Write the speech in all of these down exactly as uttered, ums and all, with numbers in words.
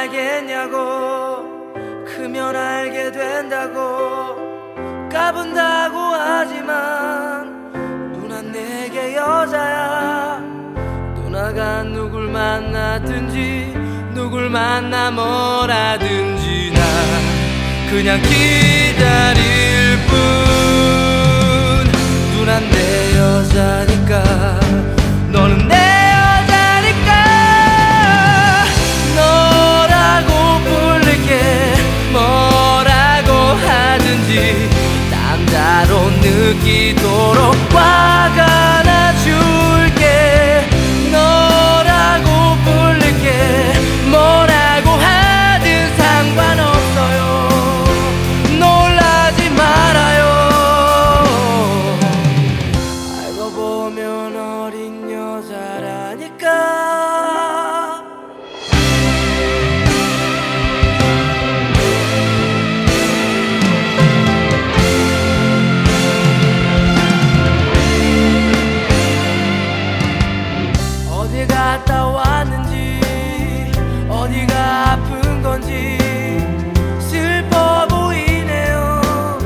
알겠냐고, 크면 알게 된다고 까분다고 하지만 누난 내게 여자야. 누나가 누굴 만나든지 누굴 만나 뭐라든지 난 그냥 기다릴 뿐. 누난 내 여자니까, 너는 내 여자니까 너라고 부를게. 뭐라고 하든지 남자로 느끼도록 화가 나줄게. 너라고 부를게. 뭐라고 하든 상관없어요. 놀라지 말아요. 알고 보면 어린 여자라니까. 어디 갔다 왔는지 어디가 아픈 건지 슬퍼 보이네요.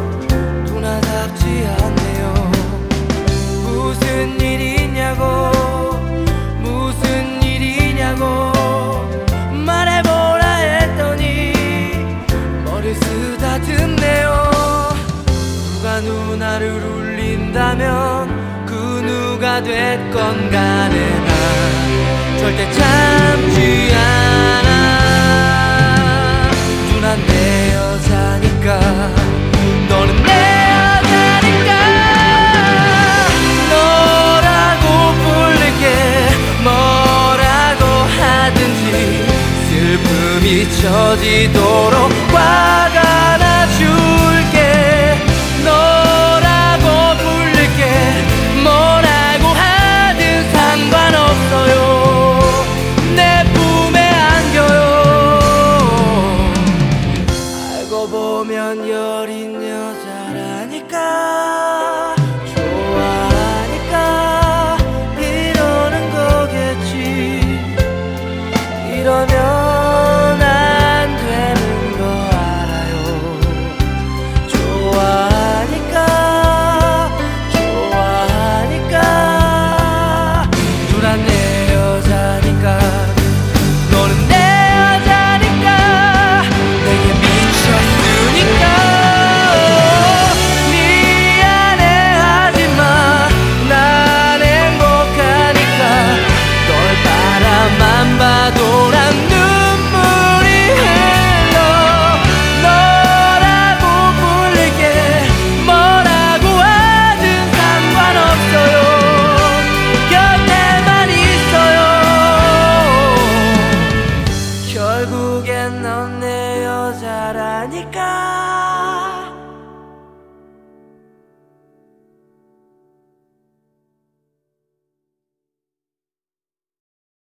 누나답지 않네요. 무슨 일이냐고, 무슨 일이냐고 말해보라 했더니 머리 쓰다듬네요. 누가 누나를 울린다면 그 누가 됐건 간에 난 절대 참지 않아. 누난 내 여자니까, 너는 내 여자니까 너라고 부를게. 뭐라고 하든지 슬픔이 잊혀지도록